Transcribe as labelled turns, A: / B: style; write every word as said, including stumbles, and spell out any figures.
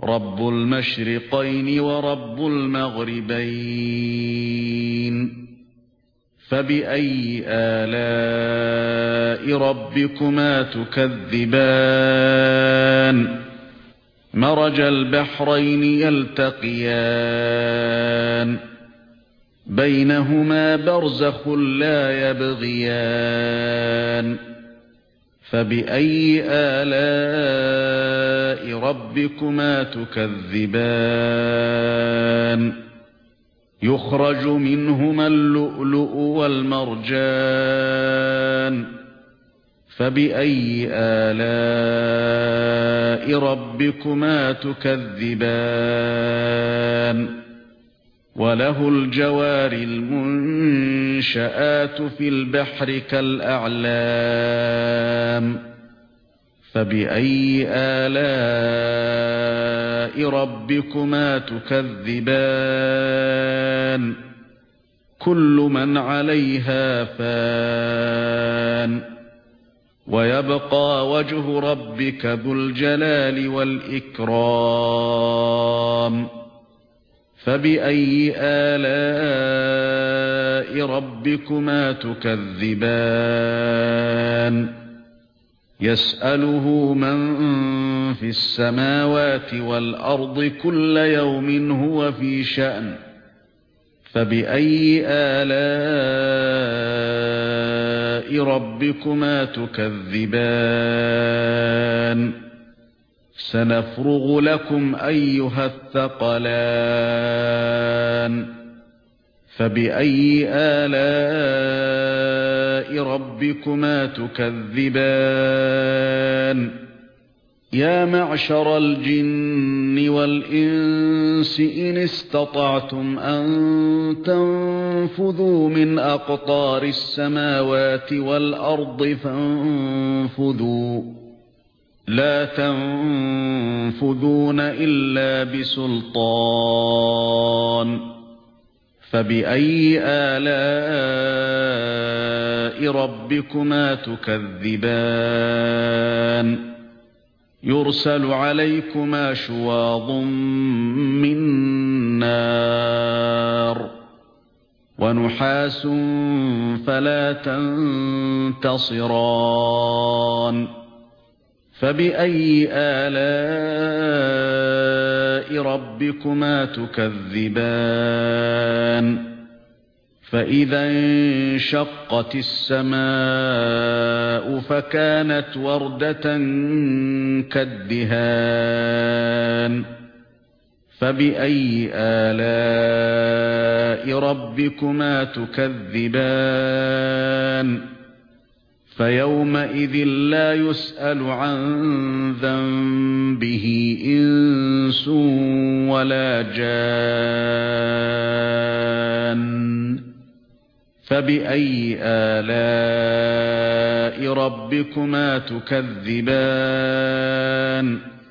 A: رب المشرقين ورب المغربين فبأي آلاء ربكما تكذبان مرج البحرين يلتقيان بينهما برزخ لا يبغيان فبأي آلاء ربكما تكذبان يخرج منهما اللؤلؤ والمرجان فبأي آلاء ربكما تكذبان وله الجوار المنشآت في البحر كالأعلام فبأي آلاء ربكما تكذبان كل من عليها فان ويبقى وجه ربك ذو الجلال والإكرام فبأي آلاء ربكما تكذبان يسأله من في السماوات والأرض كل يوم هو في شأن فبأي آلاء ربكما تكذبان سنفرغ لكم أيها الثقلان فبأي آلاء ربكما تكذبان يا معشر الجن والإنس إن استطعتم أن تنفذوا من أقطار السماوات والأرض فانفذوا لا تنفذون إلا بسلطان فبأي آلاء ربكما تكذبان يرسل عليكما شواظ من نار ونحاس فلا تنتصران فبأي آلاء ربكما تكذبان فإذا انشقت السماء فكانت وردة كالدهان فبأي آلاء ربكما تكذبان فيومئذ لا يسأل عن ذنبه إنس ولا جان فبأي آلاء ربكما تكذبان